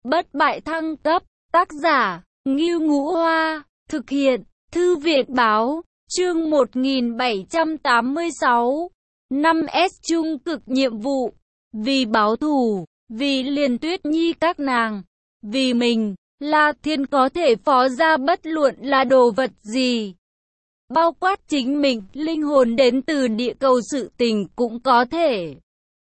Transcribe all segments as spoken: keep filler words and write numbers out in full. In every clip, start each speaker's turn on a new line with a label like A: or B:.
A: Bất bại thăng cấp, tác giả, Ngưu Ngũ Hoa, thực hiện, Thư viện Báo, chương một nghìn bảy trăm tám mươi sáu, năm S trung cực nhiệm vụ, vì báo thù, vì Liền Tuyết Nhi các nàng, vì mình, La Thiên có thể phó ra bất luận là đồ vật gì. Bao quát chính mình, linh hồn đến từ địa cầu sự tình cũng có thể.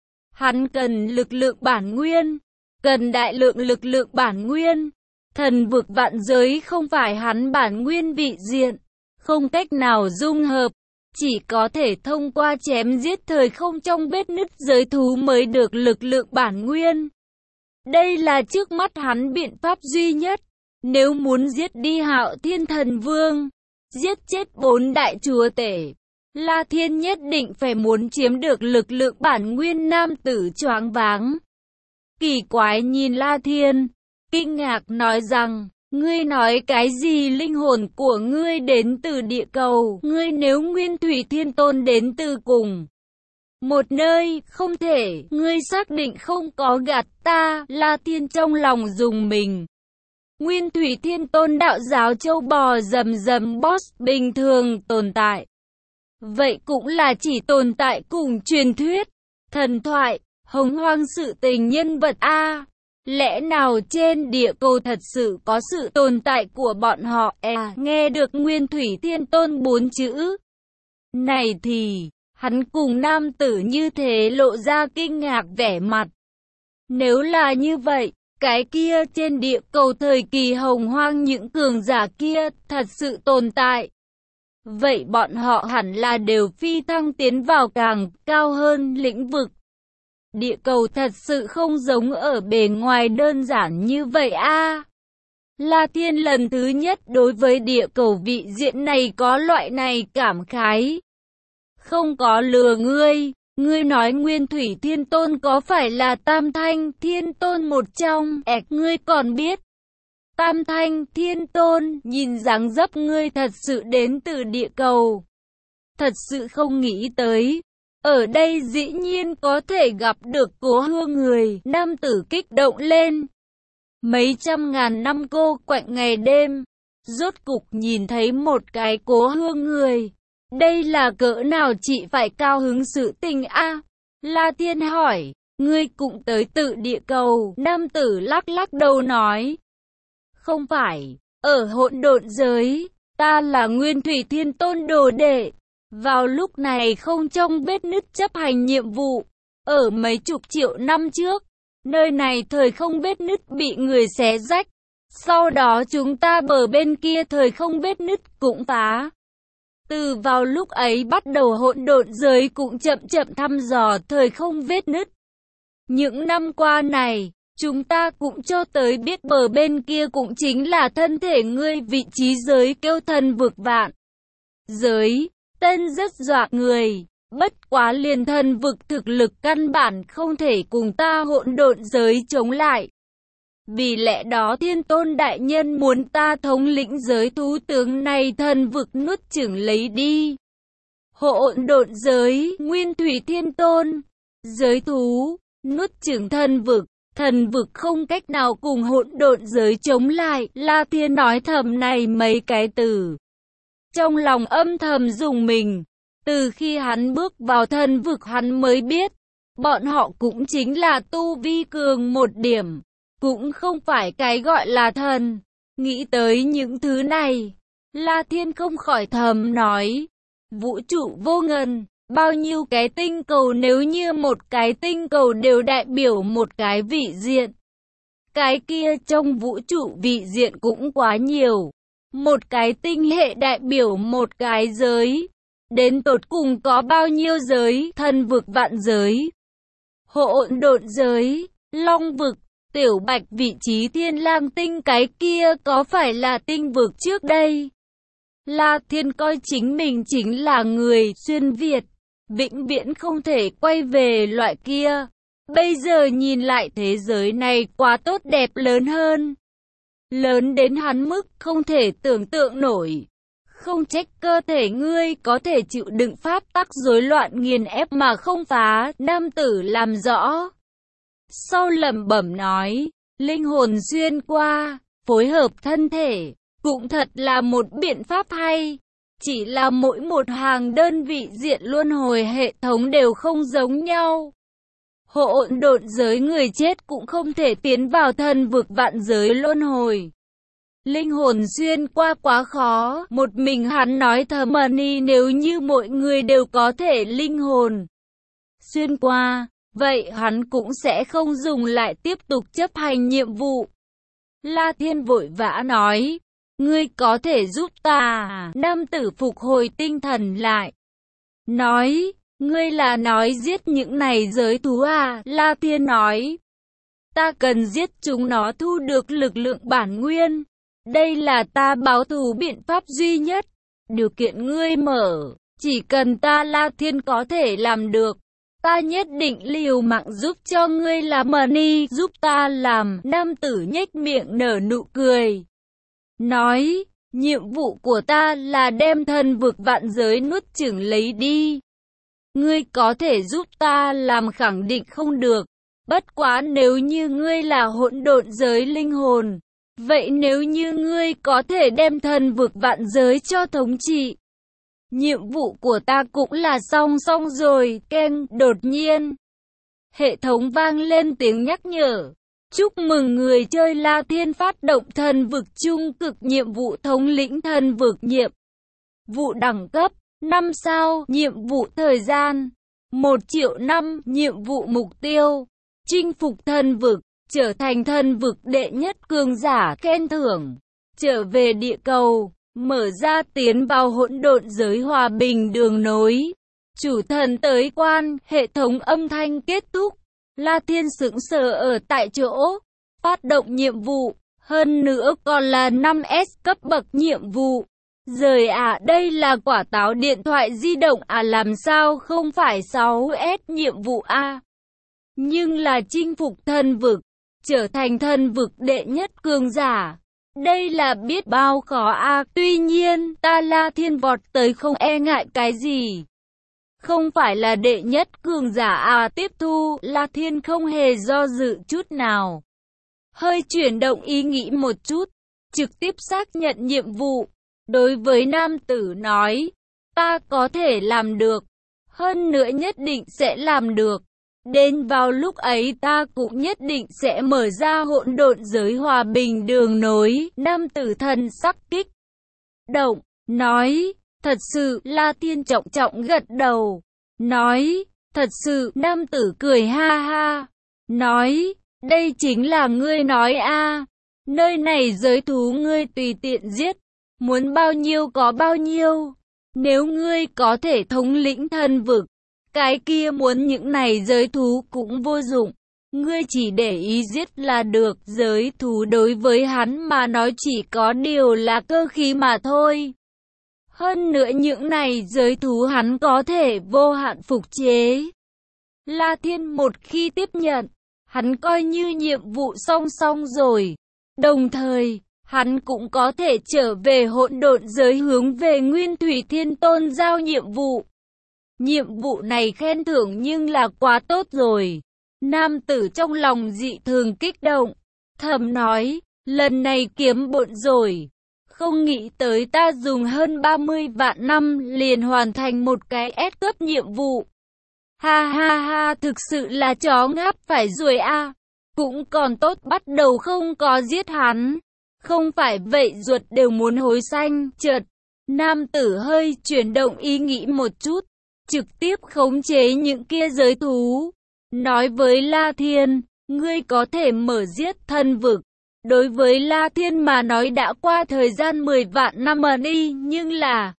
A: Hắn cần lực lượng bản nguyên, cần đại lượng lực lượng bản nguyên. Thần vực vạn giới không phải hắn bản nguyên vị diện, không cách nào dung hợp, chỉ có thể thông qua chém giết thời không trong vết nứt giới thú mới được lực lượng bản nguyên. Đây là trước mắt hắn biện pháp duy nhất, nếu muốn giết đi Hạo Thiên Thần Vương, giết chết bốn đại chúa tể, La Thiên nhất định phải muốn chiếm được lực lượng bản nguyên. Nam tử choáng váng, kỳ quái nhìn La Thiên, kinh ngạc nói rằng, ngươi nói cái gì? Linh hồn của ngươi đến từ địa cầu, ngươi nếu Nguyên Thủy Thiên Tôn đến từ cùng một nơi, không thể, ngươi xác định không có gạt ta? La Thiên trong lòng dùng mình. Nguyên Thủy Thiên Tôn đạo giáo châu bò rầm rầm boss bình thường tồn tại. Vậy cũng là chỉ tồn tại cùng truyền thuyết, thần thoại, hồng hoang sự tình nhân vật a. Lẽ nào trên địa cầu thật sự có sự tồn tại của bọn họ? À, nghe được Nguyên Thủy Thiên Tôn bốn chữ này thì hắn cùng nam tử như thế lộ ra kinh ngạc vẻ mặt. Nếu là như vậy, cái kia trên địa cầu thời kỳ hồng hoang những cường giả kia thật sự tồn tại. Vậy bọn họ hẳn là đều phi thăng tiến vào càng cao hơn lĩnh vực. Địa cầu thật sự không giống ở bề ngoài đơn giản như vậy a. À, La Thiên lần thứ nhất đối với địa cầu vị diện này có loại này cảm khái. Không có lừa ngươi, ngươi nói Nguyên Thủy Thiên Tôn có phải là Tam Thanh Thiên Tôn một trong? Ẹc, ngươi còn biết Tam Thanh Thiên Tôn? Nhìn dáng dấp ngươi thật sự đến từ địa cầu. Thật sự không nghĩ tới, ở đây dĩ nhiên có thể gặp được Cố Hương người. Nam tử kích động lên. Mấy trăm ngàn năm cô quạnh ngày đêm, rốt cục nhìn thấy một cái Cố Hương người. Đây là cỡ nào chị phải cao hứng sự tình a? À, La Thiên hỏi, ngươi cũng tới tự địa cầu? Nam tử lắc lắc đầu nói, không phải, ở hỗn độn giới, ta là Nguyên Thủy Thiên Tôn đồ đệ. Vào lúc này không trong vết nứt chấp hành nhiệm vụ. Ở mấy chục triệu năm trước, nơi này thời không vết nứt bị người xé rách. Sau đó chúng ta bờ bên kia thời không vết nứt cũng phá. Từ vào lúc ấy bắt đầu hỗn độn giới cũng chậm chậm thăm dò thời không vết nứt. Những năm qua này, chúng ta cũng cho tới biết bờ bên kia cũng chính là thân thể ngươi, vị trí giới kêu thần vực vạn giới. Tên rất dọa người, bất quá liền thần vực thực lực căn bản không thể cùng ta hỗn độn giới chống lại. Vì lẽ đó Thiên Tôn đại nhân muốn ta thống lĩnh giới thú tướng này thần vực nuốt chửng lấy đi. Hỗn độn giới, Nguyên Thủy Thiên Tôn, giới thú, nuốt chửng thần vực, thần vực không cách nào cùng hỗn độn giới chống lại. La Thiên nói thầm này mấy cái từ, trong lòng âm thầm dùng mình. Từ khi hắn bước vào thần vực hắn mới biết, bọn họ cũng chính là tu vi cường một điểm, cũng không phải cái gọi là thần. Nghĩ tới những thứ này, La Thiên không khỏi thầm nói, vũ trụ vô ngần, bao nhiêu cái tinh cầu, nếu như một cái tinh cầu đều đại biểu một cái vị diện, cái kia trong vũ trụ vị diện cũng quá nhiều. Một cái tinh hệ đại biểu một cái giới, đến tột cùng có bao nhiêu giới? Thần vực vạn giới, hỗn độn giới, long vực, tiểu bạch vị trí thiên lang tinh, cái kia có phải là tinh vực trước đây? La Thiên coi chính mình chính là người xuyên Việt, vĩnh viễn không thể quay về loại kia. Bây giờ nhìn lại thế giới này quá tốt đẹp, lớn hơn. Lớn đến hắn mức không thể tưởng tượng nổi. Không trách cơ thể ngươi có thể chịu đựng pháp tắc rối loạn nghiền ép mà không phá. Nam tử làm rõ, sau lẩm bẩm nói, linh hồn xuyên qua, phối hợp thân thể, cũng thật là một biện pháp hay. Chỉ là mỗi một hàng đơn vị diện luân hồi hệ thống đều không giống nhau. Hỗn độn giới người chết cũng không thể tiến vào thần vực vạn giới luân hồi. Linh hồn xuyên qua quá khó, một mình hắn nói thầm ni nếu như mọi người đều có thể linh hồn xuyên qua, vậy hắn cũng sẽ không dùng lại tiếp tục chấp hành nhiệm vụ. La Thiên vội vã nói, ngươi có thể giúp ta à? Nam tử phục hồi tinh thần lại. Nói, ngươi là nói giết những này giới thú à? La Thiên nói, ta cần giết chúng nó thu được lực lượng bản nguyên. Đây là ta báo thù biện pháp duy nhất. Điều kiện ngươi mở, chỉ cần ta La Thiên có thể làm được. Ta nhất định liều mạng giúp cho ngươi làm money, giúp ta làm. Nam tử nhếch miệng nở nụ cười. Nói, nhiệm vụ của ta là đem thần vực vạn giới nuốt chửng lấy đi. Ngươi có thể giúp ta làm khẳng định không được. Bất quá nếu như ngươi là hỗn độn giới linh hồn, vậy nếu như ngươi có thể đem thần vực vạn giới cho thống trị, nhiệm vụ của ta cũng là xong xong rồi. Keng, đột nhiên hệ thống vang lên tiếng nhắc nhở. Chúc mừng người chơi La Thiên phát động thần vực trung cực nhiệm vụ thống lĩnh thần vực nhiệm vụ đẳng cấp năm sao, nhiệm vụ thời gian một triệu năm, nhiệm vụ mục tiêu chinh phục thần vực, trở thành thần vực đệ nhất cường giả, khen thưởng trở về địa cầu, mở ra tiến vào hỗn độn giới hòa bình đường nối, chủ thần tới quan. Hệ thống âm thanh kết thúc. La Thiên sững sờ ở tại chỗ. Phát động nhiệm vụ, hơn nữa còn là năm S cấp bậc nhiệm vụ. Rời à, đây là quả táo điện thoại di động à, làm sao không phải sáu S nhiệm vụ a? À? Nhưng là chinh phục thần vực, trở thành thần vực đệ nhất cường giả. Đây là biết bao khó a. À. Tuy nhiên, ta La Thiên vọt tới không e ngại cái gì. Không phải là đệ nhất cường giả à? Tiếp thu, La Thiên không hề do dự chút nào. Hơi chuyển động ý nghĩ một chút, trực tiếp xác nhận nhiệm vụ. Đối với nam tử nói, ta có thể làm được, hơn nữa nhất định sẽ làm được. Đến vào lúc ấy ta cũng nhất định sẽ mở ra hỗn độn giới hòa bình đường nối. Nam tử thần sắc kích động, nói, thật sự. La Thiên trọng trọng gật đầu, nói, thật sự. Nam tử cười ha ha, nói, đây chính là ngươi nói a, à. Nơi này giới thú ngươi tùy tiện giết, muốn bao nhiêu có bao nhiêu. Nếu ngươi có thể thống lĩnh thần vực, cái kia muốn những này giới thú cũng vô dụng. Ngươi chỉ để ý giết là được. Giới thú đối với hắn mà nói chỉ có điều là cơ khí mà thôi. Hơn nữa những này giới thú hắn có thể vô hạn phục chế. La Thiên một khi tiếp nhận, hắn coi như nhiệm vụ song song rồi. Đồng thời, hắn cũng có thể trở về hỗn độn giới hướng về Nguyên Thủy Thiên Tôn giao nhiệm vụ. Nhiệm vụ này khen thưởng nhưng là quá tốt rồi. Nam tử trong lòng dị thường kích động, thầm nói, lần này kiếm bộn rồi. Không nghĩ tới ta dùng hơn ba mươi vạn năm liền hoàn thành một cái S cấp nhiệm vụ. Ha ha ha, thực sự là chó ngáp phải ruồi a. À. Cũng còn tốt bắt đầu không có giết hắn. Không phải vậy ruột đều muốn hối xanh. Chợt, nam tử hơi chuyển động ý nghĩ một chút, trực tiếp khống chế những kia giới thú. Nói với La Thiên, ngươi có thể mở giết thần vực. Đối với La Thiên mà nói đã qua thời gian mười vạn năm mà đi, nhưng là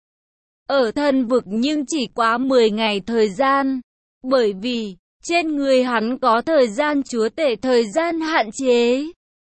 A: ở thần vực nhưng chỉ quá mười ngày thời gian. Bởi vì, trên người hắn có thời gian chúa tể thời gian hạn chế.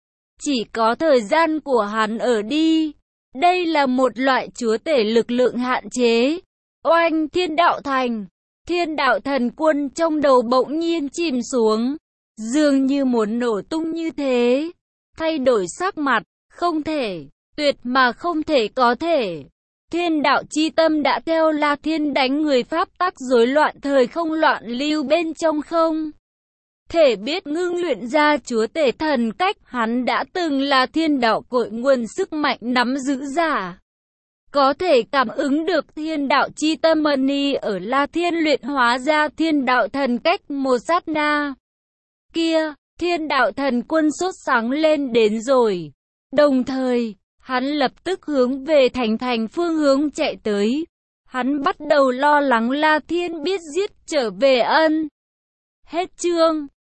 A: Chỉ có thời gian của hắn ở đi. Đây là một loại chúa tể lực lượng hạn chế. Oanh, thiên đạo thành. Thiên đạo thần quân trong đầu bỗng nhiên chìm xuống. Dường như muốn nổ tung như thế. Thay đổi sắc mặt, không thể, tuyệt mà không thể có thể. Thiên đạo chi tâm đã theo La Thiên đánh người pháp tắc rối loạn thời không loạn lưu bên trong không. thể biết ngưng luyện ra chúa tể thần cách, hắn đã từng là thiên đạo cội nguồn sức mạnh nắm giữ giả. Có thể cảm ứng được thiên đạo chi tâm mani ở La Thiên luyện hóa ra thiên đạo thần cách một sát na. Kia, thiên đạo thần quân sốt sáng lên đến rồi. Đồng thời, hắn lập tức hướng về thành thành phương hướng chạy tới. Hắn bắt đầu lo lắng La Thiên biết giết trở về ân. Hết chương.